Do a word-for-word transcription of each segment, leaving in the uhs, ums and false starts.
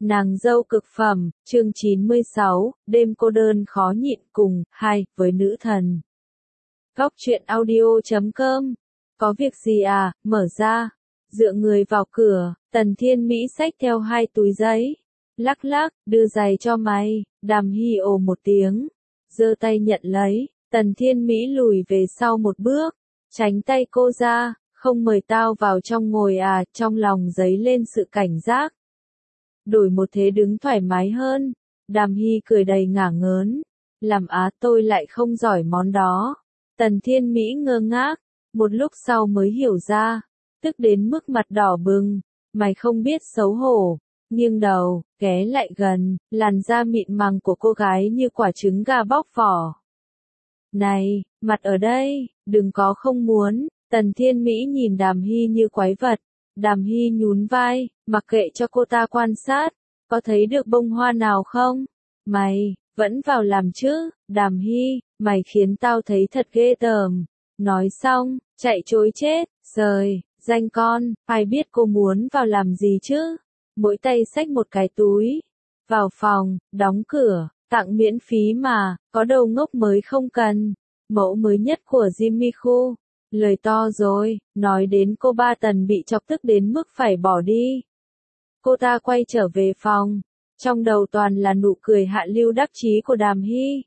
Nàng dâu cực phẩm, chương chín mươi sáu, đêm cô đơn khó nhịn cùng, hai, với nữ thần. Góc truyện audio chấm com. Có việc gì à, mở ra. Dựa người vào cửa, Tần Thiên Mỹ xách theo hai túi giấy. Lắc lắc, đưa giày cho mày, Đàm Hy ồ một tiếng. Giơ tay nhận lấy, Tần Thiên Mỹ lùi về sau một bước. Tránh tay cô ra, không mời tao vào trong ngồi à, trong lòng dấy lên sự cảnh giác. Đổi một thế đứng thoải mái hơn. Đàm Hy cười đầy ngả ngớn. Làm á tôi lại không giỏi món đó. Tần Thiên Mỹ ngơ ngác. Một lúc sau mới hiểu ra. Tức đến mức mặt đỏ bừng. Mày không biết xấu hổ. Nghiêng đầu, ghé lại gần. Làn da mịn màng của cô gái như quả trứng gà bóc vỏ. Này, mặt ở đây, đừng có không muốn. Tần Thiên Mỹ nhìn Đàm Hy như quái vật. Đàm Hy nhún vai, mặc kệ cho cô ta quan sát, có thấy được bông hoa nào không? Mày, vẫn vào làm chứ, Đàm Hy, mày khiến tao thấy thật ghê tởm. Nói xong, chạy trối chết, rời, danh con, ai biết cô muốn vào làm gì chứ? Mỗi tay xách một cái túi, vào phòng, đóng cửa, tặng miễn phí mà, có đầu ngốc mới không cần. Mẫu mới nhất của Jimmy Choo. Lời to rồi, nói đến cô ba Tần bị chọc tức đến mức phải bỏ đi. Cô ta quay trở về phòng, trong đầu toàn là nụ cười hạ lưu đắc chí của Đàm Hy.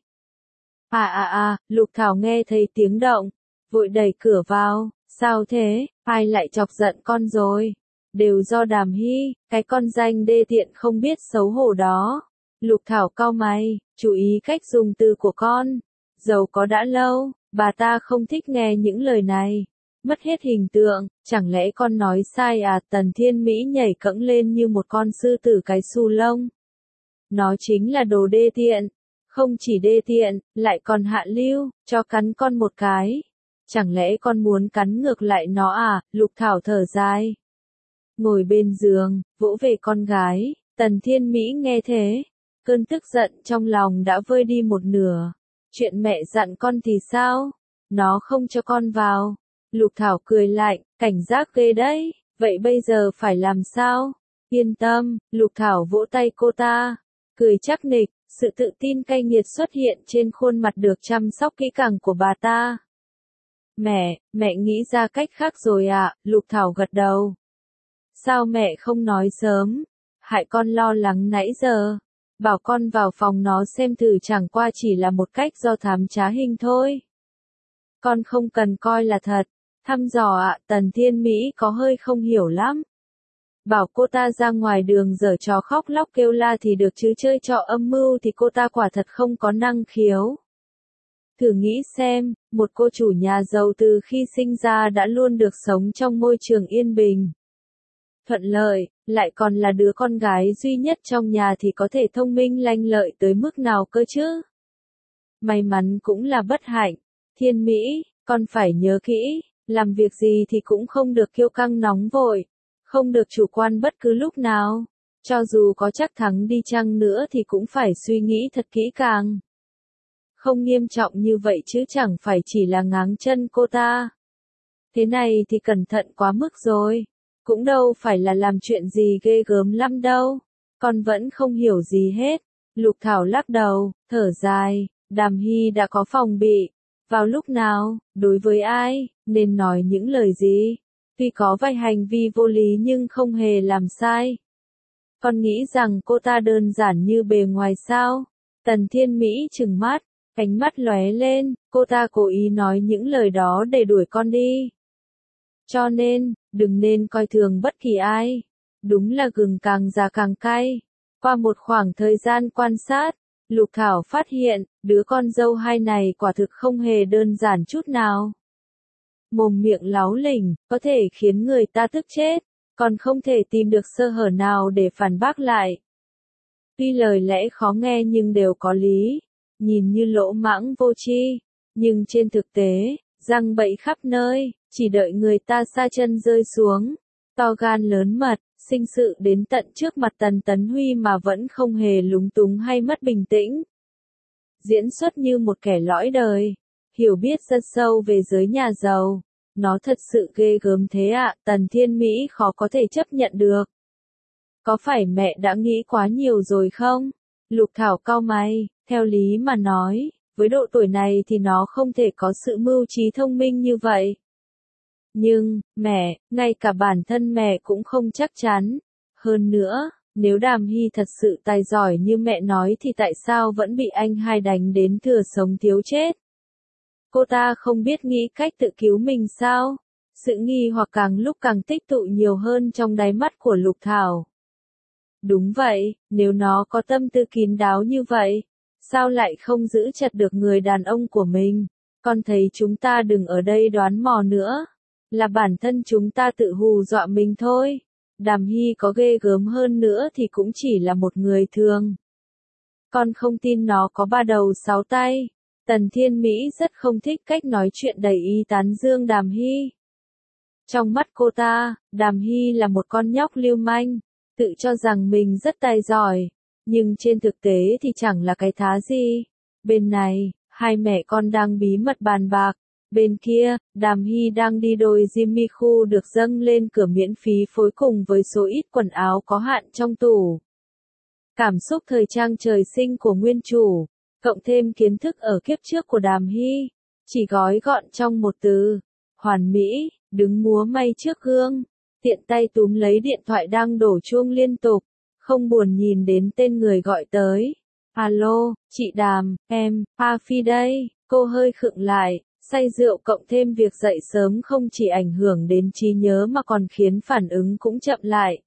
À à à, Lục Thảo nghe thấy tiếng động, vội đẩy cửa vào, sao thế, ai lại chọc giận con rồi? Đều do Đàm Hy, cái con danh đê tiện không biết xấu hổ đó. Lục Thảo cau mày, chú ý cách dùng từ của con. Dẫu có đã lâu, bà ta không thích nghe những lời này. Mất hết hình tượng, chẳng lẽ con nói sai à? Tần Thiên Mỹ nhảy cẫng lên như một con sư tử cái xù lông. Nó chính là đồ đê tiện. Không chỉ đê tiện, lại còn hạ lưu, cho cắn con một cái. Chẳng lẽ con muốn cắn ngược lại nó à? Lục Thảo thở dài. Ngồi bên giường, vỗ về con gái, Tần Thiên Mỹ nghe thế. Cơn tức giận trong lòng đã vơi đi một nửa. Chuyện mẹ dặn con thì sao? Nó không cho con vào. Lục Thảo cười lạnh, cảnh giác ghê đấy, vậy bây giờ phải làm sao? Yên tâm, Lục Thảo vỗ tay cô ta, cười chắc nịch, sự tự tin cay nghiệt xuất hiện trên khuôn mặt được chăm sóc kỹ càng của bà ta. Mẹ, mẹ nghĩ ra cách khác rồi ạ, Lục Thảo gật đầu. Sao mẹ không nói sớm? Hại con lo lắng nãy giờ. Bảo con vào phòng nó xem thử chẳng qua chỉ là một cách do thám trá hình thôi. Con không cần coi là thật. Thăm dò ạ, Tần Thiên Mỹ có hơi không hiểu lắm. Bảo cô ta ra ngoài đường giở trò khóc lóc kêu la thì được chứ chơi trò âm mưu thì cô ta quả thật không có năng khiếu. Thử nghĩ xem, một cô chủ nhà giàu từ khi sinh ra đã luôn được sống trong môi trường yên bình. Thuận lợi, lại còn là đứa con gái duy nhất trong nhà thì có thể thông minh lanh lợi tới mức nào cơ chứ? May mắn cũng là bất hạnh. Thiên Mỹ, con phải nhớ kỹ, làm việc gì thì cũng không được kiêu căng nóng vội, không được chủ quan bất cứ lúc nào. Cho dù có chắc thắng đi chăng nữa thì cũng phải suy nghĩ thật kỹ càng. Không nghiêm trọng như vậy chứ chẳng phải chỉ là ngáng chân cô ta. Thế này thì cẩn thận quá mức rồi. Cũng đâu phải là làm chuyện gì ghê gớm lắm đâu. Con vẫn không hiểu gì hết. Lục Thảo lắc đầu, thở dài. Đàm Hy đã có phòng bị. Vào lúc nào, đối với ai, nên nói những lời gì. Tuy có vài hành vi vô lý nhưng không hề làm sai. Con nghĩ rằng cô ta đơn giản như bề ngoài sao? Tần Thiên Mỹ trừng mắt, ánh mắt lóe lên. Cô ta cố ý nói những lời đó để đuổi con đi. Cho nên, đừng nên coi thường bất kỳ ai. Đúng là gừng càng già càng cay. Qua một khoảng thời gian quan sát, Lục Thảo phát hiện, đứa con dâu hai này quả thực không hề đơn giản chút nào. Mồm miệng láu lỉnh, có thể khiến người ta tức chết, còn không thể tìm được sơ hở nào để phản bác lại. Tuy lời lẽ khó nghe nhưng đều có lý, nhìn như lỗ mãng vô tri, nhưng trên thực tế, răng bẫy khắp nơi. Chỉ đợi người ta sa chân rơi xuống, to gan lớn mật, sinh sự đến tận trước mặt Tần Tấn Huy mà vẫn không hề lúng túng hay mất bình tĩnh. Diễn xuất như một kẻ lõi đời, hiểu biết rất sâu về giới nhà giàu. Nó thật sự ghê gớm thế ạ, Tần Thiên Mỹ khó có thể chấp nhận được. Có phải mẹ đã nghĩ quá nhiều rồi không? Lục Thảo cau mày, theo lý mà nói, với độ tuổi này thì nó không thể có sự mưu trí thông minh như vậy. Nhưng, mẹ, ngay cả bản thân mẹ cũng không chắc chắn. Hơn nữa, nếu Đàm Hy thật sự tài giỏi như mẹ nói thì tại sao vẫn bị anh hai đánh đến thừa sống thiếu chết? Cô ta không biết nghĩ cách tự cứu mình sao? Sự nghi hoặc càng lúc càng tích tụ nhiều hơn trong đáy mắt của Lục Thảo. Đúng vậy, nếu nó có tâm tư kín đáo như vậy, sao lại không giữ chặt được người đàn ông của mình? Con thấy chúng ta đừng ở đây đoán mò nữa. Là bản thân chúng ta tự hù dọa mình thôi. Đàm Hy có ghê gớm hơn nữa thì cũng chỉ là một người thường. Con không tin nó có ba đầu sáu tay. Tần Thiên Mỹ rất không thích cách nói chuyện đầy ý tán dương Đàm Hy. Trong mắt cô ta, Đàm Hy là một con nhóc lưu manh, tự cho rằng mình rất tài giỏi, nhưng trên thực tế thì chẳng là cái thá gì. Bên này, hai mẹ con đang bí mật bàn bạc. Bên kia, Đàm Hy đang đi đôi Jimmy Choo được dâng lên cửa miễn phí phối cùng với số ít quần áo có hạn trong tủ. Cảm xúc thời trang trời sinh của nguyên chủ, cộng thêm kiến thức ở kiếp trước của Đàm Hy, chỉ gói gọn trong một từ, hoàn mỹ, đứng múa may trước gương, tiện tay túm lấy điện thoại đang đổ chuông liên tục, không buồn nhìn đến tên người gọi tới. Alo, chị Đàm, em, A Phi đây, cô hơi khựng lại. Say rượu cộng thêm việc dậy sớm không chỉ ảnh hưởng đến trí nhớ mà còn khiến phản ứng cũng chậm lại.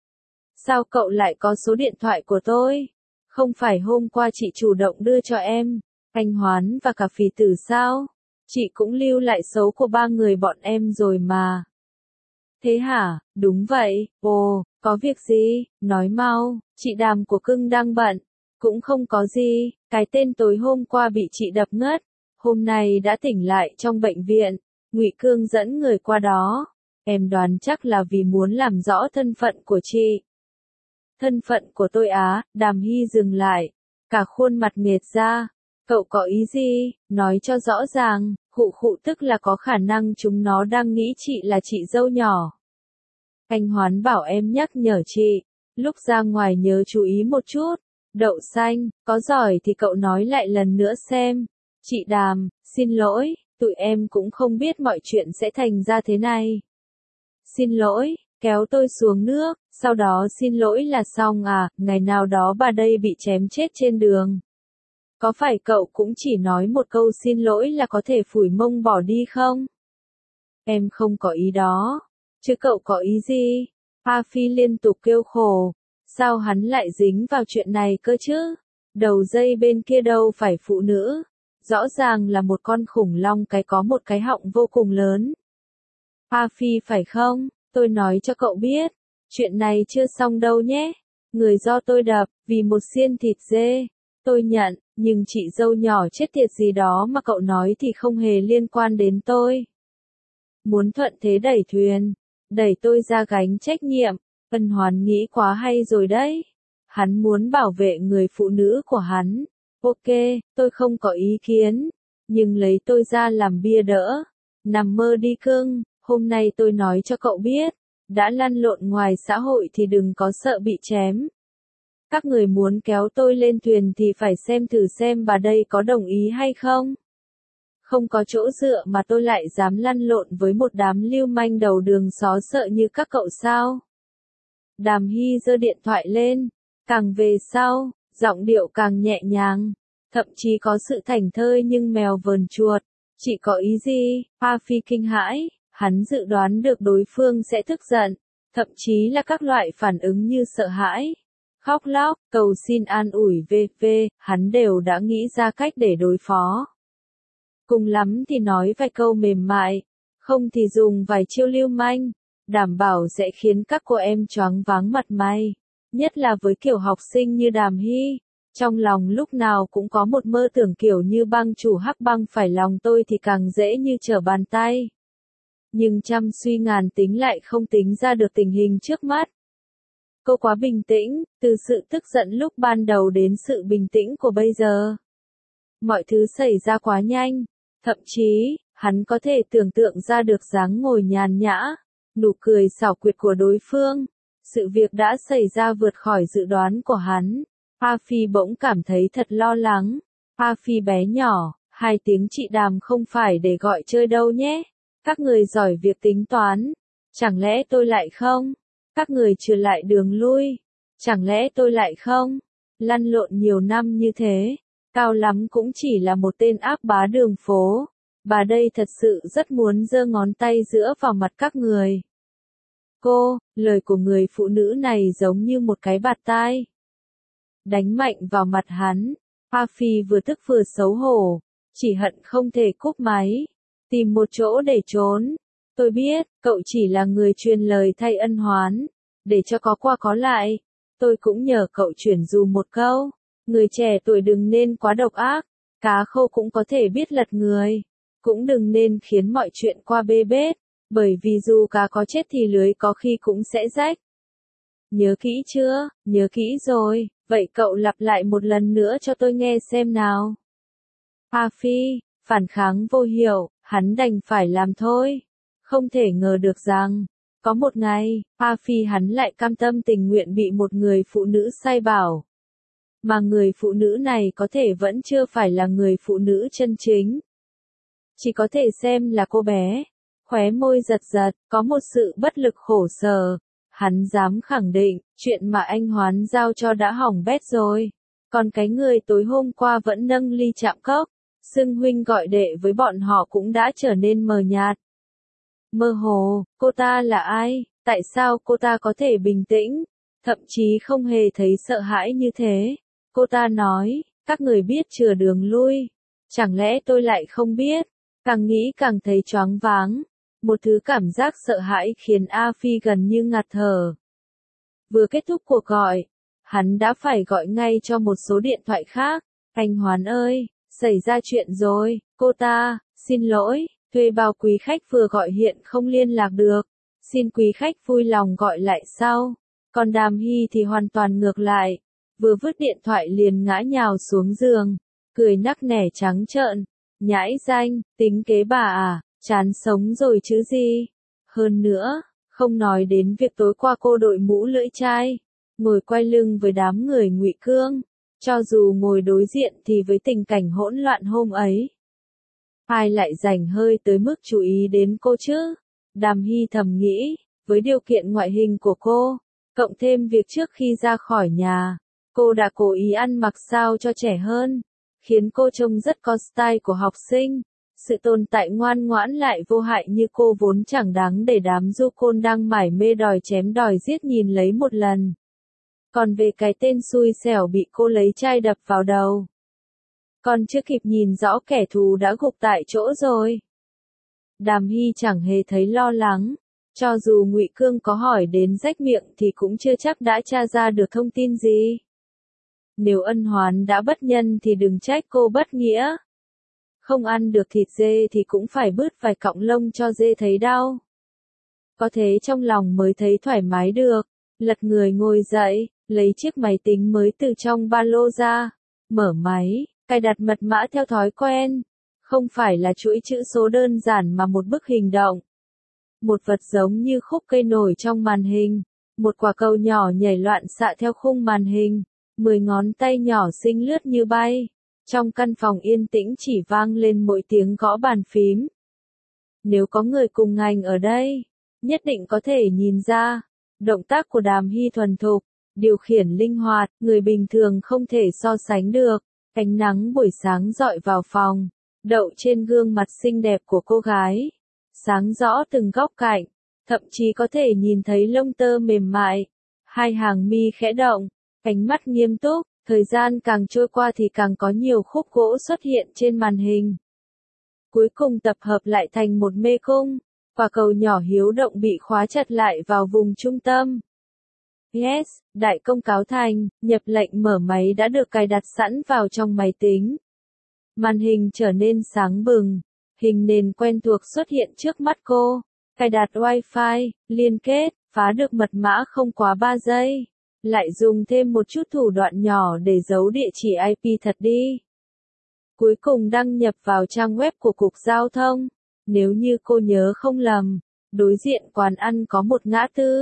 Sao cậu lại có số điện thoại của tôi? Không phải hôm qua chị chủ động đưa cho em, anh Hoán và cả Phì Tử sao? Chị cũng lưu lại số của ba người bọn em rồi mà. Thế hả? Đúng vậy. Ồ, có việc gì? Nói mau, chị Đàm của cưng đang bận. Cũng không có gì, cái tên tối hôm qua bị chị đập ngất. Hôm nay đã tỉnh lại trong bệnh viện, Ngụy Cương dẫn người qua đó. Em đoán chắc là vì muốn làm rõ thân phận của chị. Thân phận của tôi á? Đàm Hy dừng lại, cả khuôn mặt nghệt ra. Cậu có ý gì? Nói cho rõ ràng. Khụ khụ tức là có khả năng chúng nó đang nghĩ chị là chị dâu nhỏ. Anh Hoán bảo em nhắc nhở chị, lúc ra ngoài nhớ chú ý một chút. Đậu xanh, có giỏi thì cậu nói lại lần nữa xem. Chị Đàm, xin lỗi, tụi em cũng không biết mọi chuyện sẽ thành ra thế này. Xin lỗi, kéo tôi xuống nước, sau đó xin lỗi là xong à, ngày nào đó bà đây bị chém chết trên đường. Có phải cậu cũng chỉ nói một câu xin lỗi là có thể phủi mông bỏ đi không? Em không có ý đó. Chứ cậu có ý gì? A Phi liên tục kêu khổ. Sao hắn lại dính vào chuyện này cơ chứ? Đầu dây bên kia đâu phải phụ nữ. Rõ ràng là một con khủng long cái có một cái họng vô cùng lớn. A Phi phải không? Tôi nói cho cậu biết. Chuyện này chưa xong đâu nhé. Người do tôi đập, vì một xiên thịt dê. Tôi nhận, nhưng chị dâu nhỏ chết tiệt gì đó mà cậu nói thì không hề liên quan đến tôi. Muốn thuận thế đẩy thuyền. Đẩy tôi ra gánh trách nhiệm. Ân Hoán nghĩ quá hay rồi đấy. Hắn muốn bảo vệ người phụ nữ của hắn. Ok, tôi không có ý kiến. Nhưng lấy tôi ra làm bia đỡ. Nằm mơ đi cưng, hôm nay tôi nói cho cậu biết. Đã lăn lộn ngoài xã hội thì đừng có sợ bị chém. Các người muốn kéo tôi lên thuyền thì phải xem thử xem bà đây có đồng ý hay không. Không có chỗ dựa mà tôi lại dám lăn lộn với một đám lưu manh đầu đường xó sợ như các cậu sao. Đàm Hy giơ điện thoại lên, càng về sau, giọng điệu càng nhẹ nhàng, thậm chí có sự thảnh thơi nhưng mèo vờn chuột. Chị có ý gì? A Phi kinh hãi, hắn dự đoán được đối phương sẽ tức giận, thậm chí là các loại phản ứng như sợ hãi, khóc lóc, cầu xin an ủi vân vân, hắn đều đã nghĩ ra cách để đối phó. Cùng lắm thì nói vài câu mềm mại, không thì dùng vài chiêu lưu manh, đảm bảo sẽ khiến các cô em choáng váng mặt mày, nhất là với kiểu học sinh như Đàm Hy. Trong lòng lúc nào cũng có một mơ tưởng kiểu như băng chủ Hắc Băng phải lòng tôi thì càng dễ như trở bàn tay. Nhưng trăm suy ngàn tính lại không tính ra được tình hình trước mắt. Cô quá bình tĩnh, từ sự tức giận lúc ban đầu đến sự bình tĩnh của bây giờ. Mọi thứ xảy ra quá nhanh, thậm chí, hắn có thể tưởng tượng ra được dáng ngồi nhàn nhã, nụ cười xảo quyệt của đối phương, Sự việc đã xảy ra vượt khỏi dự đoán của hắn. A Phi bỗng cảm thấy thật lo lắng. A Phi bé nhỏ, hai tiếng chị Đàm không phải để gọi chơi đâu nhé. Các người giỏi việc tính toán. Chẳng lẽ tôi lại không? Các người trừ lại đường lui. Chẳng lẽ tôi lại không? Lăn lộn nhiều năm như thế. Cao lắm cũng chỉ là một tên ác bá đường phố. Bà đây thật sự rất muốn giơ ngón tay giữa vào mặt các người. Cô, lời của người phụ nữ này giống như một cái bạt tai. Đánh mạnh vào mặt hắn. A Phi vừa tức vừa xấu hổ. Chỉ hận không thể cúp máy. Tìm một chỗ để trốn. Tôi biết, cậu chỉ là người truyền lời thay ân hoán. Để cho có qua có lại. Tôi cũng nhờ cậu chuyển dù một câu. Người trẻ tuổi đừng nên quá độc ác. Cá khô cũng có thể biết lật người. Cũng đừng nên khiến mọi chuyện qua bê bết. Bởi vì dù cá có chết thì lưới có khi cũng sẽ rách. Nhớ kỹ chưa? Nhớ kỹ rồi. Vậy cậu lặp lại một lần nữa cho tôi nghe xem nào. A Phi, phản kháng vô hiệu, hắn đành phải làm thôi. Không thể ngờ được rằng, có một ngày, A Phi hắn lại cam tâm tình nguyện bị một người phụ nữ sai bảo. Mà người phụ nữ này có thể vẫn chưa phải là người phụ nữ chân chính. Chỉ có thể xem là cô bé. Khóe môi giật giật, có một sự bất lực khổ sở. Hắn dám khẳng định, chuyện mà anh Hoán giao cho đã hỏng bét rồi. Còn cái người tối hôm qua vẫn nâng ly chạm cốc, xưng huynh gọi đệ với bọn họ cũng đã trở nên mờ nhạt. Mơ hồ, cô ta là ai? Tại sao cô ta có thể bình tĩnh? Thậm chí không hề thấy sợ hãi như thế. Cô ta nói, các người biết chừa đường lui. Chẳng lẽ tôi lại không biết? Càng nghĩ càng thấy choáng váng. Một thứ cảm giác sợ hãi khiến A Phi gần như ngạt thở. Vừa kết thúc cuộc gọi, hắn đã phải gọi ngay cho một số điện thoại khác. Anh Hoán ơi, xảy ra chuyện rồi, cô ta, xin lỗi, thuê bao quý khách vừa gọi hiện không liên lạc được. Xin quý khách vui lòng gọi lại sau. Còn Đàm Hy thì hoàn toàn ngược lại. Vừa vứt điện thoại liền ngã nhào xuống giường, cười nắc nẻ trắng trợn. Nhãi danh, tính kế bà à, chán sống rồi chứ gì. Hơn nữa, không nói đến việc tối qua cô đội mũ lưỡi chai, ngồi quay lưng với đám người Ngụy Cương. Cho dù ngồi đối diện thì với tình cảnh hỗn loạn hôm ấy, ai lại dành hơi tới mức chú ý đến cô chứ? Đàm Hy thầm nghĩ, với điều kiện ngoại hình của cô, cộng thêm việc trước khi ra khỏi nhà, cô đã cố ý ăn mặc sao cho trẻ hơn, khiến cô trông rất có style của học sinh. Sự tồn tại ngoan ngoãn lại vô hại như cô vốn chẳng đáng để đám du côn đang mải mê đòi chém đòi giết nhìn lấy một lần. Còn về cái tên xui xẻo bị cô lấy chai đập vào đầu, còn chưa kịp nhìn rõ kẻ thù đã gục tại chỗ rồi. Đàm Hy chẳng hề thấy lo lắng. Cho dù Ngụy Cương có hỏi đến rách miệng thì cũng chưa chắc đã tra ra được thông tin gì. Nếu ân hoán đã bất nhân thì đừng trách cô bất nghĩa. Không ăn được thịt dê thì cũng phải bứt vài cọng lông cho dê thấy đau. Có thế trong lòng mới thấy thoải mái được. Lật người ngồi dậy, lấy chiếc máy tính mới từ trong ba lô ra, mở máy, cài đặt mật mã theo thói quen. Không phải là chuỗi chữ số đơn giản mà một bức hình động. Một vật giống như khúc cây nổi trong màn hình. Một quả cầu nhỏ nhảy loạn xạ theo khung màn hình. Mười ngón tay nhỏ xinh lướt như bay. Trong căn phòng yên tĩnh chỉ vang lên mỗi tiếng gõ bàn phím. Nếu có người cùng ngành ở đây, nhất định có thể nhìn ra. Động tác của Đàm Hy thuần thục, điều khiển linh hoạt, người bình thường không thể so sánh được. Ánh nắng buổi sáng rọi vào phòng, đậu trên gương mặt xinh đẹp của cô gái. Sáng rõ từng góc cạnh, thậm chí có thể nhìn thấy lông tơ mềm mại. Hai hàng mi khẽ động, ánh mắt nghiêm túc, thời gian càng trôi qua thì càng có nhiều khúc gỗ xuất hiện trên màn hình. Cuối cùng tập hợp lại thành một mê cung, quả cầu nhỏ hiếu động bị khóa chặt lại vào vùng trung tâm. Yes, đại công cáo thành, nhập lệnh mở máy đã được cài đặt sẵn vào trong máy tính. Màn hình trở nên sáng bừng, hình nền quen thuộc xuất hiện trước mắt cô. Cài đặt Wi-Fi, liên kết, phá được mật mã không quá ba giây. Lại dùng thêm một chút thủ đoạn nhỏ để giấu địa chỉ I P thật đi. Cuối cùng đăng nhập vào trang web của Cục Giao thông. Nếu như cô nhớ không lầm, đối diện quán ăn có một ngã tư.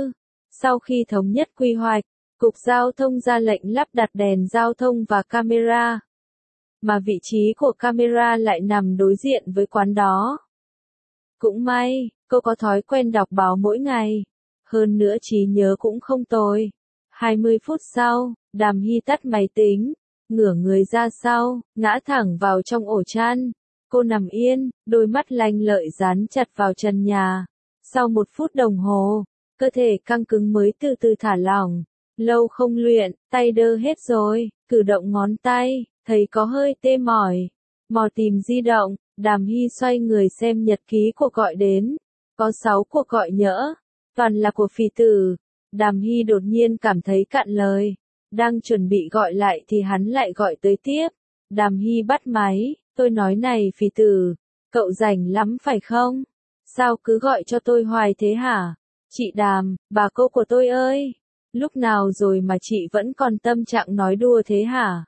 Sau khi thống nhất quy hoạch, Cục Giao thông ra lệnh lắp đặt đèn giao thông và camera. Mà vị trí của camera lại nằm đối diện với quán đó. Cũng may, cô có thói quen đọc báo mỗi ngày. Hơn nữa trí nhớ cũng không tồi. hai mươi phút sau, Đàm Hy tắt máy tính, ngửa người ra sau, ngã thẳng vào trong ổ chăn. Cô nằm yên, đôi mắt lanh lợi dán chặt vào trần nhà. Sau một phút đồng hồ, cơ thể căng cứng mới từ từ thả lỏng. Lâu không luyện, tay đơ hết rồi, cử động ngón tay, thấy có hơi tê mỏi. Mò tìm di động, Đàm Hy xoay người xem nhật ký cuộc gọi đến. Có sáu cuộc gọi nhỡ, toàn là của Phì Tử. Đàm Hy đột nhiên cảm thấy cạn lời. Đang chuẩn bị gọi lại thì hắn lại gọi tới tiếp. Đàm Hy bắt máy, tôi nói này Phì Tử, cậu rảnh lắm phải không? Sao cứ gọi cho tôi hoài thế hả? Chị Đàm, bà cô của tôi ơi! Lúc nào rồi mà chị vẫn còn tâm trạng nói đùa thế hả?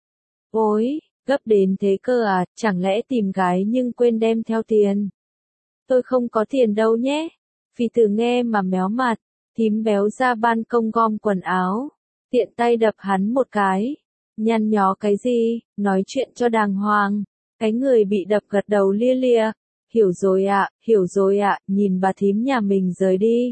Ôi, gấp đến thế cơ à, chẳng lẽ tìm gái nhưng quên đem theo tiền? Tôi không có tiền đâu nhé. Phì Tử nghe mà méo mặt, thím béo ra ban công gom quần áo, tiện tay đập hắn một cái. Nhăn nhó cái gì, nói chuyện cho đàng hoàng. Cái người bị đập gật đầu lia lia. Hiểu rồi ạ, hiểu rồi ạ, nhìn bà thím nhà mình rời đi.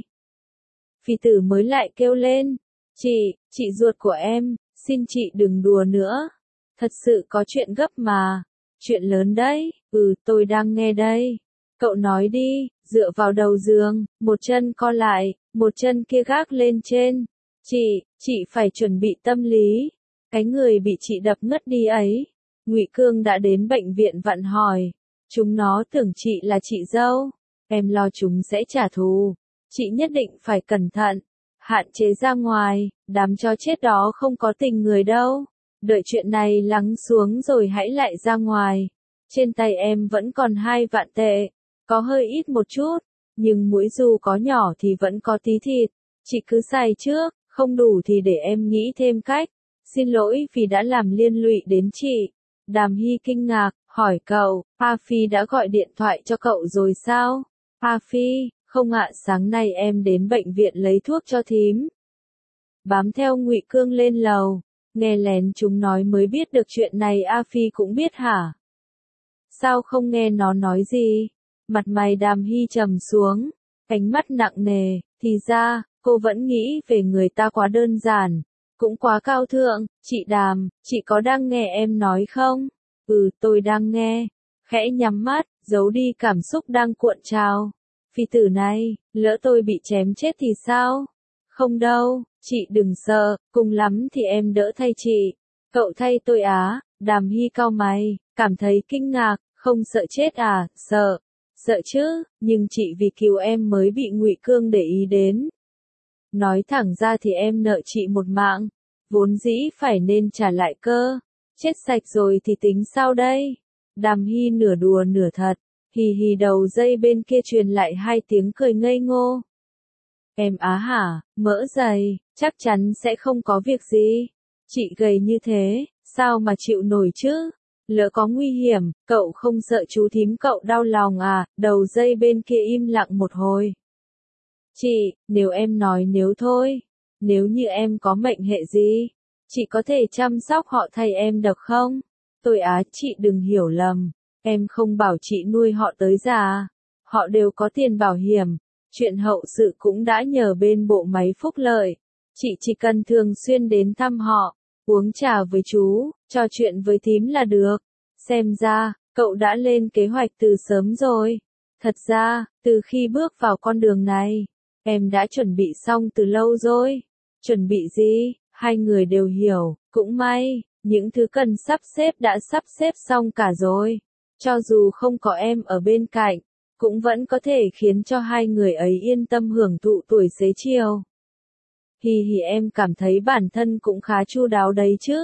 Phì Tử mới lại kêu lên, chị, chị ruột của em, xin chị đừng đùa nữa. Thật sự có chuyện gấp mà. Chuyện lớn đấy, ừ tôi đang nghe đây. Cậu nói đi, dựa vào đầu giường, một chân co lại, một chân kia gác lên trên. Chị, chị phải chuẩn bị tâm lý. Cái người bị chị đập ngất đi ấy. Ngụy Cương đã đến bệnh viện vặn hỏi. Chúng nó tưởng chị là chị dâu. Em lo chúng sẽ trả thù. Chị nhất định phải cẩn thận. Hạn chế ra ngoài, đám chó chết đó không có tình người đâu. Đợi chuyện này lắng xuống rồi hãy lại ra ngoài. Trên tay em vẫn còn hai vạn tệ. Có hơi ít một chút, nhưng mũi dù có nhỏ thì vẫn có tí thịt. Chị cứ xài trước, không đủ thì để em nghĩ thêm cách. Xin lỗi vì đã làm liên lụy đến chị. Đàm Hy kinh ngạc, hỏi cậu, A Phi đã gọi điện thoại cho cậu rồi sao? A Phi, không ạ, sáng nay em đến bệnh viện lấy thuốc cho thím. Bám theo Ngụy Cương lên lầu, nghe lén chúng nói mới biết được chuyện này. A Phi cũng biết hả? Sao không nghe nó nói gì? Mặt mày Đàm Hy trầm xuống, ánh mắt nặng nề, thì ra, cô vẫn nghĩ về người ta quá đơn giản, cũng quá cao thượng. Chị Đàm, chị có đang nghe em nói không? Ừ, tôi đang nghe. Khẽ nhắm mắt, giấu đi cảm xúc đang cuộn trào. Phi Tử này, lỡ tôi bị chém chết thì sao? Không đâu, chị đừng sợ, cùng lắm thì em đỡ thay chị. Cậu thay tôi á? Đàm Hy cau mày, cảm thấy kinh ngạc, không sợ chết à? Sợ. Sợ chứ, nhưng chị vì cứu em mới bị Ngụy Cương để ý đến. Nói thẳng ra thì em nợ chị một mạng, vốn dĩ phải nên trả lại cơ. Chết sạch rồi thì tính sao đây? Đàm Hy nửa đùa nửa thật, hì hì đầu dây bên kia truyền lại hai tiếng cười ngây ngô. Em á hả, mỡ dày, chắc chắn sẽ không có việc gì. Chị gầy như thế, sao mà chịu nổi chứ? Lỡ có nguy hiểm, cậu không sợ chú thím cậu đau lòng à? Đầu dây bên kia im lặng một hồi. Chị, nếu em nói nếu thôi, nếu như em có mệnh hệ gì, chị có thể chăm sóc họ thay em được không? Tôi á, chị đừng hiểu lầm, em không bảo chị nuôi họ tới già. Họ đều có tiền bảo hiểm, chuyện hậu sự cũng đã nhờ bên bộ máy phúc lợi. Chị chỉ cần thường xuyên đến thăm họ, uống trà với chú, trò chuyện với thím là được. Xem ra, cậu đã lên kế hoạch từ sớm rồi. Thật ra, từ khi bước vào con đường này, em đã chuẩn bị xong từ lâu rồi. Chuẩn bị gì? Hai người đều hiểu, cũng may, những thứ cần sắp xếp đã sắp xếp xong cả rồi. Cho dù không có em ở bên cạnh, cũng vẫn có thể khiến cho hai người ấy yên tâm hưởng thụ tuổi xế chiều. Hì hì, em cảm thấy bản thân cũng khá chu đáo đấy chứ.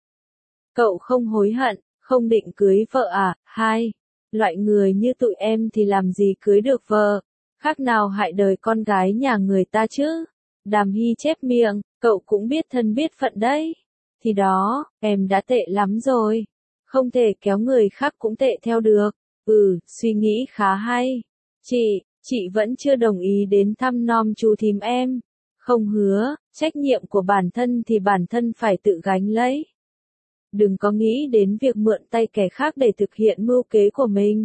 Cậu không hối hận, không định cưới vợ à? Hai, loại người như tụi em thì làm gì cưới được vợ, khác nào hại đời con gái nhà người ta chứ. Đàm Hy chép miệng, cậu cũng biết thân biết phận đấy. Thì đó, em đã tệ lắm rồi. Không thể kéo người khác cũng tệ theo được. Ừ, suy nghĩ khá hay. Chị, chị vẫn chưa đồng ý đến thăm nom chú thím em. Không hứa, trách nhiệm của bản thân thì bản thân phải tự gánh lấy. Đừng có nghĩ đến việc mượn tay kẻ khác để thực hiện mưu kế của mình.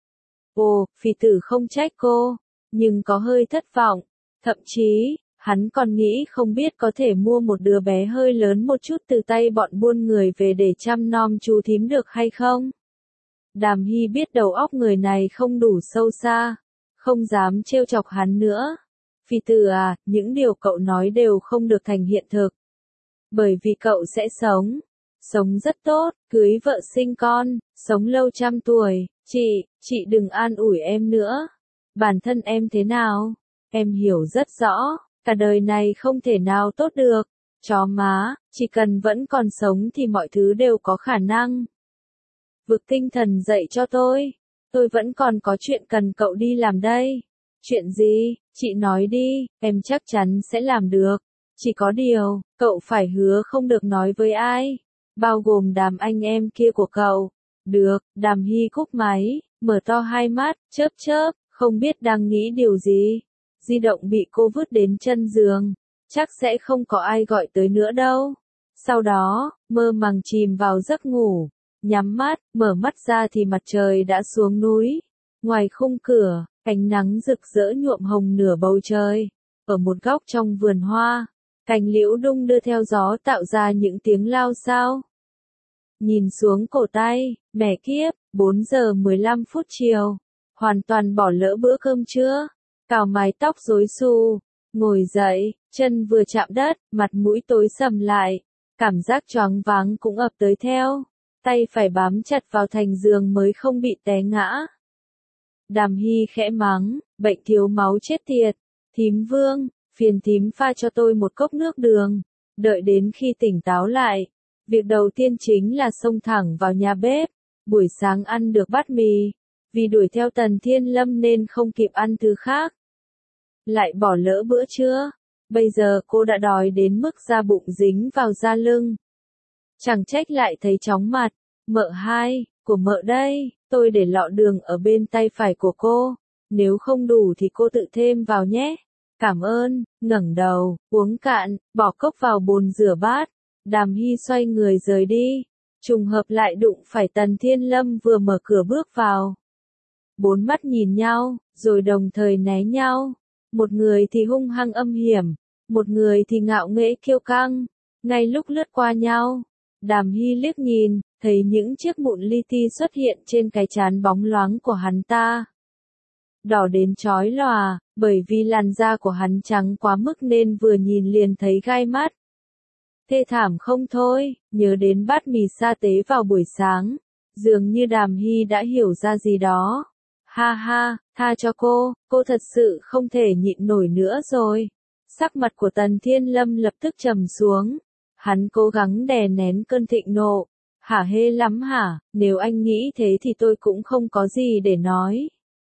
Ồ, phì tử không trách cô, nhưng có hơi thất vọng. Thậm chí, hắn còn nghĩ không biết có thể mua một đứa bé hơi lớn một chút từ tay bọn buôn người về để chăm nom chú thím được hay không. Đàm Hy biết đầu óc người này không đủ sâu xa, không dám trêu chọc hắn nữa. Phì tử à, những điều cậu nói đều không được thành hiện thực. Bởi vì cậu sẽ sống, sống rất tốt, cưới vợ sinh con, sống lâu trăm tuổi. Chị, chị đừng an ủi em nữa. Bản thân em thế nào? Em hiểu rất rõ, cả đời này không thể nào tốt được. Chó má, chỉ cần vẫn còn sống thì mọi thứ đều có khả năng. Vực tinh thần dậy cho tôi. Tôi vẫn còn có chuyện cần cậu đi làm đây. Chuyện gì? Chị nói đi, em chắc chắn sẽ làm được. Chỉ có điều, cậu phải hứa không được nói với ai. Bao gồm đám anh em kia của cậu. Được, Đàm Hy cúp máy, mở to hai mắt, chớp chớp, không biết đang nghĩ điều gì. Di động bị cô vứt đến chân giường, chắc sẽ không có ai gọi tới nữa đâu. Sau đó, mơ màng chìm vào giấc ngủ, nhắm mắt, mở mắt ra thì mặt trời đã xuống núi. Ngoài khung cửa, ánh nắng rực rỡ nhuộm hồng nửa bầu trời. Ở một góc trong vườn hoa, cành liễu đung đưa theo gió tạo ra những tiếng lao xao. Nhìn xuống cổ tay, mẹ kiếp, bốn giờ mười lăm phút chiều. Hoàn toàn bỏ lỡ bữa cơm trưa. Cào mái tóc rối xù. Ngồi dậy, chân vừa chạm đất, mặt mũi tối sầm lại. Cảm giác choáng váng cũng ập tới theo. Tay phải bám chặt vào thành giường mới không bị té ngã. Đàm Hy khẽ mắng, bệnh thiếu máu chết tiệt. Thím Vương, phiền thím pha cho tôi một cốc nước đường. Đợi đến khi tỉnh táo lại. Việc đầu tiên chính là xông thẳng vào nhà bếp. Buổi sáng ăn được bát mì. Vì đuổi theo Tần Thiên Lâm nên không kịp ăn thứ khác. Lại bỏ lỡ bữa trưa. Bây giờ cô đã đói đến mức da bụng dính vào da lưng. Chẳng trách lại thấy chóng mặt. Mợ hai, của mợ đây, tôi để lọ đường ở bên tay phải của cô. Nếu không đủ thì cô tự thêm vào nhé. Cảm ơn, ngẩng đầu, uống cạn, bỏ cốc vào bồn rửa bát. Đàm Hy xoay người rời đi. Trùng hợp lại đụng phải Tần Thiên Lâm vừa mở cửa bước vào. Bốn mắt nhìn nhau, rồi đồng thời né nhau. Một người thì hung hăng âm hiểm, một người thì ngạo nghễ kiêu căng. Ngay lúc lướt qua nhau, Đàm Hy liếc nhìn, thấy những chiếc mụn li ti xuất hiện trên cái trán bóng loáng của hắn ta. Đỏ đến chói lòa, bởi vì làn da của hắn trắng quá mức nên vừa nhìn liền thấy gai mắt. Thê thảm không thôi, nhớ đến bát mì sa tế vào buổi sáng. Dường như Đàm Hy đã hiểu ra gì đó. Ha ha, tha cho cô, cô thật sự không thể nhịn nổi nữa rồi. Sắc mặt của Tần Thiên Lâm lập tức trầm xuống. Hắn cố gắng đè nén cơn thịnh nộ. Hả hê lắm hả, nếu anh nghĩ thế thì tôi cũng không có gì để nói.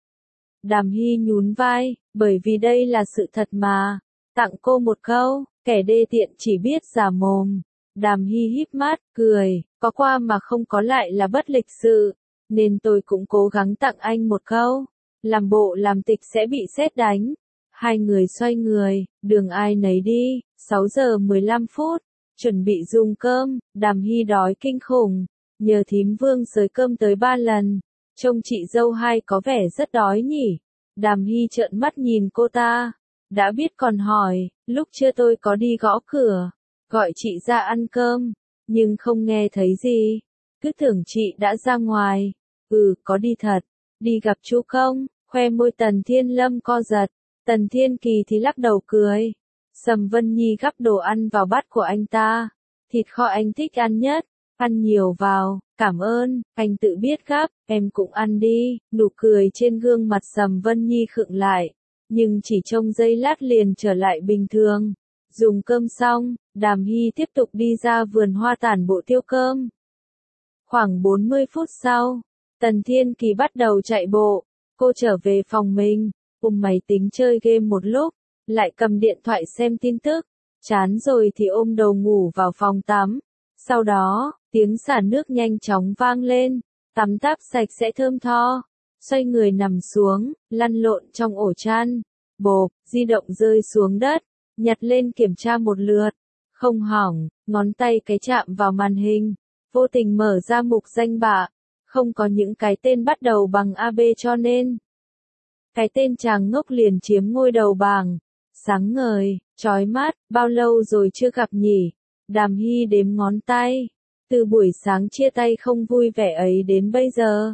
Đàm Hy nhún vai, bởi vì đây là sự thật mà. Tặng cô một câu, kẻ đê tiện chỉ biết giả mồm. Đàm Hy híp mắt, cười, có qua mà không có lại là bất lịch sự. Nên tôi cũng cố gắng tặng anh một câu. Làm bộ làm tịch sẽ bị sét đánh. Hai người xoay người, đường ai nấy đi. sáu giờ mười lăm phút. Chuẩn bị dùng cơm. Đàm Hy đói kinh khủng. Nhờ thím Vương xới cơm tới ba lần. Trông chị dâu hai có vẻ rất đói nhỉ. Đàm Hy trợn mắt nhìn cô ta. Đã biết còn hỏi, lúc trưa tôi có đi gõ cửa. Gọi chị ra ăn cơm. Nhưng không nghe thấy gì. Cứ tưởng chị đã ra ngoài. Ừ, có đi thật. Đi gặp chú không? Khoe môi Tần Thiên Lâm co giật. Tần Thiên Kỳ thì lắc đầu cười. Sầm Vân Nhi gắp đồ ăn vào bát của anh ta. Thịt kho anh thích ăn nhất. Ăn nhiều vào, cảm ơn, anh tự biết gắp, em cũng ăn đi. Nụ cười trên gương mặt Sầm Vân Nhi khựng lại. Nhưng chỉ trong giây lát liền trở lại bình thường. Dùng cơm xong, Đàm Hy tiếp tục đi ra vườn hoa tản bộ tiêu cơm. Khoảng bốn mươi phút sau, Tần Thiên Kỳ bắt đầu chạy bộ. Cô trở về phòng mình, ôm máy tính chơi game một lúc, lại cầm điện thoại xem tin tức. Chán rồi thì ôm đầu ngủ vào phòng tắm. Sau đó, tiếng xả nước nhanh chóng vang lên. Tắm táp sạch sẽ thơm tho. Xoay người nằm xuống, lăn lộn trong ổ chăn. Bộp, di động rơi xuống đất. nhặt lên kiểm tra một lượt, không hỏng, ngón tay cái chạm vào màn hình, vô tình mở ra mục danh bạ, không có những cái tên bắt đầu bằng a bê cho nên cái tên chàng ngốc liền chiếm ngôi đầu bảng. Sáng ngời, chói mắt, bao lâu rồi chưa gặp nhỉ? Đàm Hy đếm ngón tay. Từ buổi sáng chia tay không vui vẻ ấy đến bây giờ.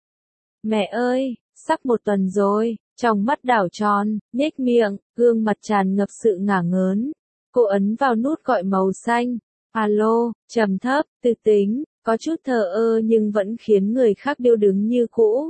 Mẹ ơi, sắp một tuần rồi, trong mắt đảo tròn, nhếch miệng, gương mặt tràn ngập sự ngả ngớn. Cô ấn vào nút gọi màu xanh. Alo, trầm thấp, từ tính, có chút thờ ơ nhưng vẫn khiến người khác điêu đứng như cũ.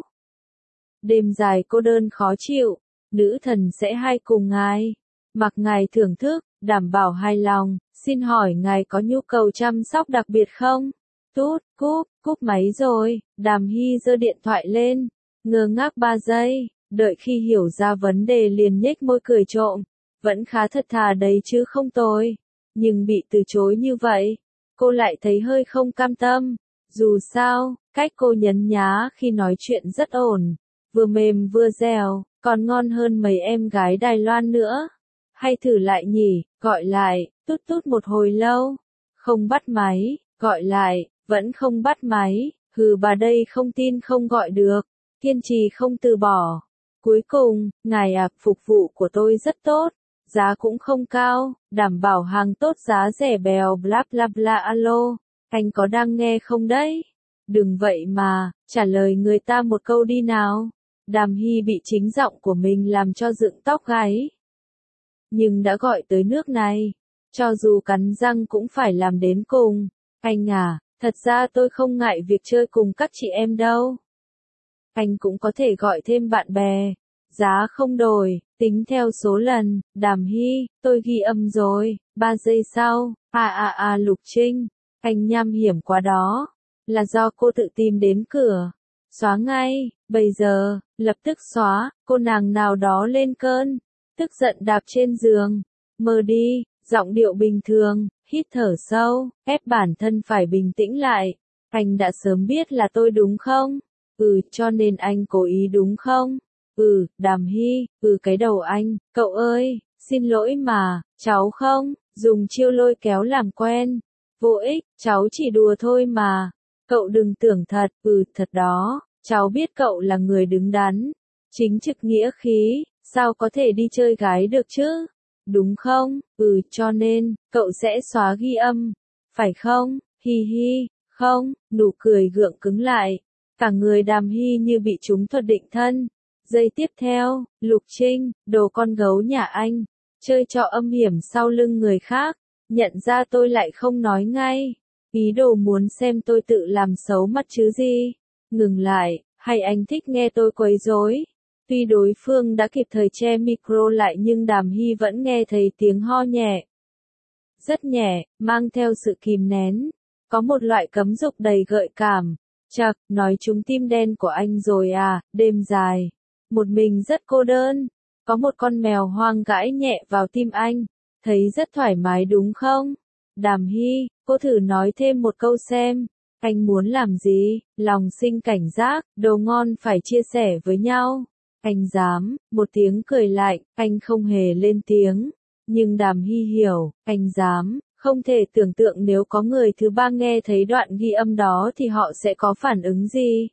Đêm dài cô đơn khó chịu, nữ thần sẽ hay cùng ngài. Mặc ngài thưởng thức, đảm bảo hài lòng, xin hỏi ngài có nhu cầu chăm sóc đặc biệt không? Tút, cúp, cúp máy rồi, Đàm Hy giơ điện thoại lên, ngơ ngác ba giây, đợi khi hiểu ra vấn đề liền nhếch môi cười trộm, vẫn khá thật thà đấy chứ không tồi, nhưng bị từ chối như vậy, cô lại thấy hơi không cam tâm, dù sao, cách cô nhấn nhá khi nói chuyện rất ổn, vừa mềm vừa dẻo, còn ngon hơn mấy em gái Đài Loan nữa. Hay thử lại nhỉ, gọi lại, tút tút một hồi lâu, không bắt máy, gọi lại, vẫn không bắt máy, hừ bà đây không tin không gọi được, kiên trì không từ bỏ. Cuối cùng, ngài ạ, phục vụ của tôi rất tốt, giá cũng không cao, đảm bảo hàng tốt giá rẻ bèo bla bla bla alo, anh có đang nghe không đấy? Đừng vậy mà, trả lời người ta một câu đi nào. Đàm Hy bị chính giọng của mình làm cho dựng tóc gáy. Nhưng đã gọi tới nước này, cho dù cắn răng cũng phải làm đến cùng. Anh à, thật ra tôi không ngại việc chơi cùng các chị em đâu. Anh cũng có thể gọi thêm bạn bè. Giá không đổi, tính theo số lần. Đàm Hy, tôi ghi âm rồi. Ba giây sau, à à à Lục Trinh, anh nham hiểm quá đó. Là do cô tự tìm đến cửa. Xóa ngay, bây giờ, lập tức xóa, cô nàng nào đó lên cơn. Tức giận đạp trên giường, mơ đi, giọng điệu bình thường, hít thở sâu, ép bản thân phải bình tĩnh lại. Anh đã sớm biết là tôi đúng không? Ừ, cho nên anh cố ý đúng không? Ừ, Đàm Hy, ừ cái đầu anh, cậu ơi, xin lỗi mà, cháu không, dùng chiêu lôi kéo làm quen. Vô ích, cháu chỉ đùa thôi mà. Cậu đừng tưởng thật, ừ thật đó, cháu biết cậu là người đứng đắn, chính trực nghĩa khí. Sao có thể đi chơi gái được chứ? Đúng không? Ừ, cho nên, cậu sẽ xóa ghi âm. Phải không? Hi hi, không, nụ cười gượng cứng lại. Cả người Đàm Hy như bị trúng thuật định thân. Giây tiếp theo, Lục Trinh, đồ con gấu nhà anh, chơi trò âm hiểm sau lưng người khác. Nhận ra tôi lại không nói ngay. Ý đồ muốn xem tôi tự làm xấu mặt chứ gì. Ngừng lại, hay anh thích nghe tôi quấy rối? Tuy đối phương đã kịp thời che micro lại nhưng Đàm Hy vẫn nghe thấy tiếng ho nhẹ. Rất nhẹ, mang theo sự kìm nén. Có một loại cấm dục đầy gợi cảm. Chậc, nói trúng tim đen của anh rồi à, đêm dài. Một mình rất cô đơn. Có một con mèo hoang gãi nhẹ vào tim anh. Thấy rất thoải mái đúng không? Đàm Hy, cô thử nói thêm một câu xem. Anh muốn làm gì? Lòng sinh cảnh giác, đồ ngon phải chia sẻ với nhau. Anh dám, một tiếng cười lạnh, anh không hề lên tiếng. Nhưng Đàm Hy hiểu, anh dám, không thể tưởng tượng nếu có người thứ ba nghe thấy đoạn ghi âm đó thì họ sẽ có phản ứng gì.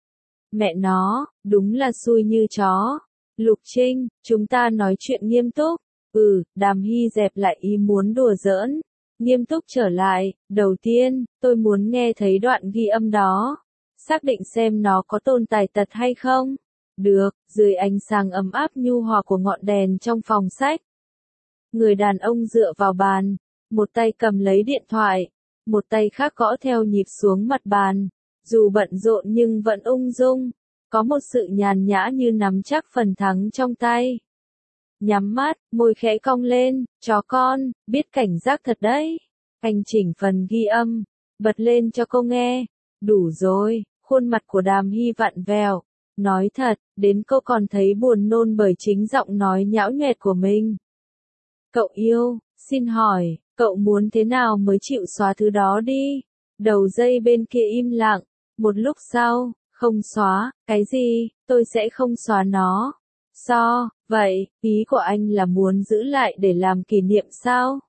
Mẹ nó, đúng là xui như chó. Lục Trinh, chúng ta nói chuyện nghiêm túc. Ừ, Đàm Hy dẹp lại ý muốn đùa giỡn. Nghiêm túc trở lại, đầu tiên, tôi muốn nghe thấy đoạn ghi âm đó. Xác định xem nó có tồn tại tật hay không. Được, dưới ánh sáng ấm áp nhu hòa của ngọn đèn trong phòng sách. Người đàn ông dựa vào bàn, một tay cầm lấy điện thoại, một tay khác gõ theo nhịp xuống mặt bàn. Dù bận rộn nhưng vẫn ung dung, có một sự nhàn nhã như nắm chắc phần thắng trong tay. Nhắm mắt, môi khẽ cong lên, chó con, biết cảnh giác thật đấy. Anh chỉnh phần ghi âm, bật lên cho cô nghe. Đủ rồi, khuôn mặt của Đàm Hy vặn vẹo. Nói thật, đến cô còn thấy buồn nôn bởi chính giọng nói nhão nhoẹt của mình. Cậu yêu, xin hỏi, cậu muốn thế nào mới chịu xóa thứ đó đi? Đầu dây bên kia im lặng, một lúc sau, không xóa, cái gì, tôi sẽ không xóa nó. So, Vậy, ý của anh là muốn giữ lại để làm kỷ niệm sao?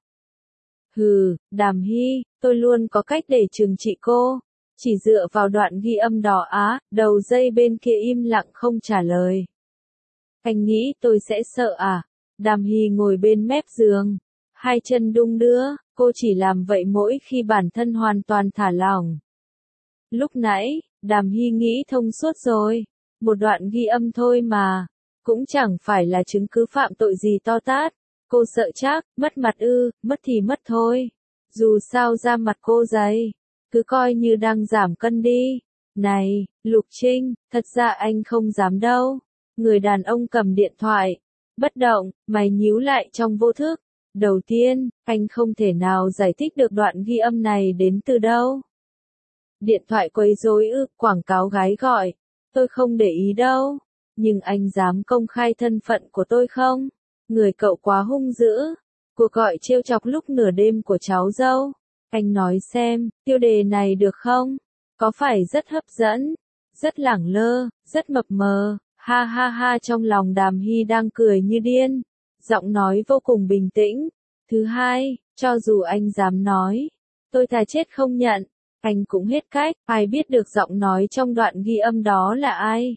Hừ, Đàm Hy, tôi luôn có cách để trừng trị cô. Chỉ dựa vào đoạn ghi âm đó á, đầu dây bên kia im lặng không trả lời. Anh nghĩ tôi sẽ sợ à? Đàm Hy ngồi bên mép giường, hai chân đung đưa, cô chỉ làm vậy mỗi khi bản thân hoàn toàn thả lỏng. Lúc nãy, Đàm Hy nghĩ thông suốt rồi, một đoạn ghi âm thôi mà, cũng chẳng phải là chứng cứ phạm tội gì to tát. Cô sợ chắc, mất mặt ư, mất thì mất thôi. Dù sao da mặt cô dày, cứ coi như đang giảm cân đi. Này, Lục Trinh, thật ra anh không dám đâu. Người đàn ông cầm điện thoại, bất động, mày nhíu lại trong vô thức. Đầu tiên, anh không thể nào giải thích được đoạn ghi âm này đến từ đâu. Điện thoại quấy rối ư, quảng cáo gái gọi. Tôi không để ý đâu. Nhưng anh dám công khai thân phận của tôi không? Người cậu quá hung dữ. Cuộc gọi trêu chọc lúc nửa đêm của cháu dâu. Anh nói xem, tiêu đề này được không? Có phải rất hấp dẫn? Rất lẳng lơ, rất mập mờ. Ha ha ha, trong lòng Đàm Hy đang cười như điên. Giọng nói vô cùng bình tĩnh. Thứ hai, cho dù anh dám nói, tôi thà chết không nhận. Anh cũng hết cách, ai biết được giọng nói trong đoạn ghi âm đó là ai.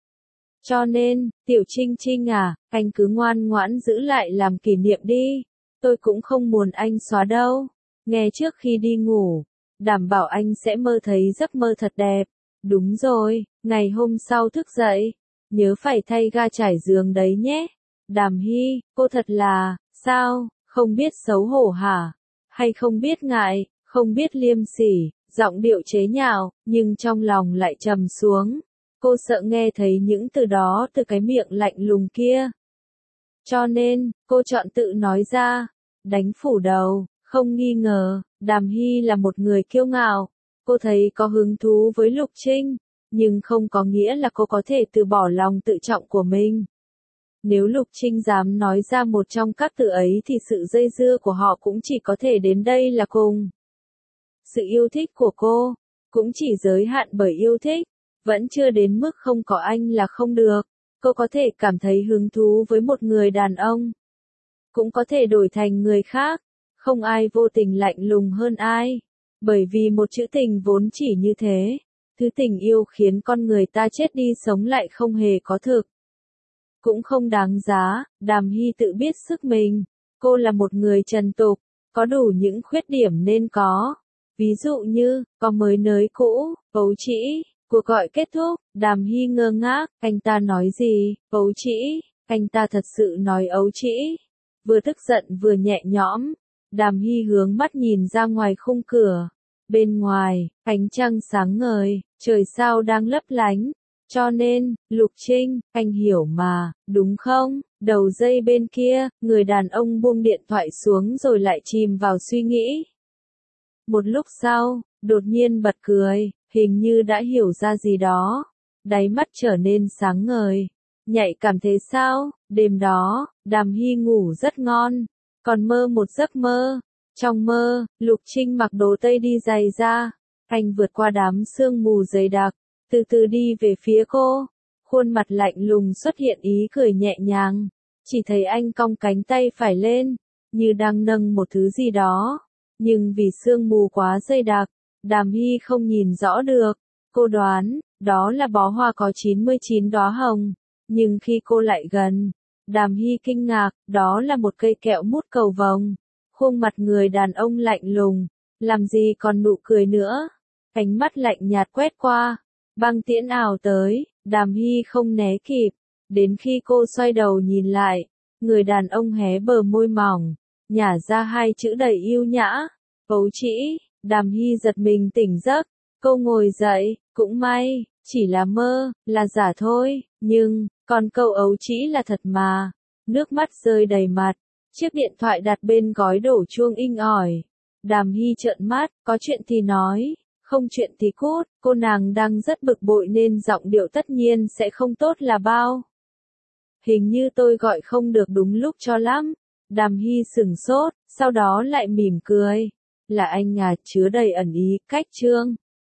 Cho nên, Tiểu Trinh Trinh à, anh cứ ngoan ngoãn giữ lại làm kỷ niệm đi. Tôi cũng không muốn anh xóa đâu. Nghe trước khi đi ngủ, đảm bảo anh sẽ mơ thấy giấc mơ thật đẹp. Đúng rồi, ngày hôm sau thức dậy, nhớ phải thay ga trải giường đấy nhé. Đàm Hy, cô thật là, sao, không biết xấu hổ hả? Hay không biết ngại, không biết liêm sỉ, giọng điệu chế nhạo, nhưng trong lòng lại trầm xuống. Cô sợ nghe thấy những từ đó từ cái miệng lạnh lùng kia. Cho nên, cô chọn tự nói ra, đánh phủ đầu, không nghi ngờ, Đàm Hy là một người kiêu ngạo. Cô thấy có hứng thú với Lục Trinh, nhưng không có nghĩa là cô có thể từ bỏ lòng tự trọng của mình. Nếu Lục Trinh dám nói ra một trong các từ ấy thì sự dây dưa của họ cũng chỉ có thể đến đây là cùng. Sự yêu thích của cô, cũng chỉ giới hạn bởi yêu thích, vẫn chưa đến mức không có anh là không được. Cô có thể cảm thấy hứng thú với một người đàn ông, cũng có thể đổi thành người khác, không ai vô tình lạnh lùng hơn ai. Bởi vì một chữ tình vốn chỉ như thế, thứ tình yêu khiến con người ta chết đi sống lại không hề có thực. Cũng không đáng giá, Đàm Hy tự biết sức mình, cô là một người trần tục, có đủ những khuyết điểm nên có. Ví dụ như, có mới nới cũ, ấu trĩ. Cuộc gọi kết thúc, Đàm Hy ngơ ngác, anh ta nói gì, ấu trĩ, anh ta thật sự nói ấu trĩ. Vừa tức giận vừa nhẹ nhõm, Đàm Hy hướng mắt nhìn ra ngoài khung cửa. Bên ngoài, ánh trăng sáng ngời, trời sao đang lấp lánh. Cho nên, Lục Trinh, anh hiểu mà, đúng không? Đầu dây bên kia, người đàn ông buông điện thoại xuống rồi lại chìm vào suy nghĩ. Một lúc sau, đột nhiên bật cười, hình như đã hiểu ra gì đó. Đáy mắt trở nên sáng ngời. Nhạy cảm thế sao? Đêm đó, Đàm Hy ngủ rất ngon, còn mơ một giấc mơ. Trong mơ, Lục Trinh mặc đồ tây đi giày da. Anh vượt qua đám sương mù dày đặc, từ từ đi về phía cô. Khuôn mặt lạnh lùng xuất hiện ý cười nhẹ nhàng. Chỉ thấy anh cong cánh tay phải lên, như đang nâng một thứ gì đó. Nhưng vì sương mù quá dày đặc, Đàm Hy không nhìn rõ được. Cô đoán, đó là bó hoa có chín mươi chín đóa hồng. Nhưng khi cô lại gần, Đàm Hy kinh ngạc, đó là một cây kẹo mút cầu vồng. Khuôn mặt người đàn ông lạnh lùng, làm gì còn nụ cười nữa. Ánh mắt lạnh nhạt quét qua, băng tiễn ảo tới, Đàm Hy không né kịp. Đến khi cô xoay đầu nhìn lại, người đàn ông hé bờ môi mỏng, nhả ra hai chữ đầy yêu nhã, ấu trĩ. Đàm Hy giật mình tỉnh giấc, cô ngồi dậy, cũng may, chỉ là mơ, là giả thôi, nhưng, còn câu ấu trĩ là thật mà. Nước mắt rơi đầy mặt, chiếc điện thoại đặt bên gói đổ chuông inh ỏi. Đàm Hy trợn mắt, có chuyện thì nói, không chuyện thì cút. Cô nàng đang rất bực bội nên giọng điệu tất nhiên sẽ không tốt là bao. Hình như tôi gọi không được đúng lúc cho lắm. Đàm Hy sửng sốt, sau đó lại mỉm cười. Là anh à, chứa đầy ẩn ý, cách chương.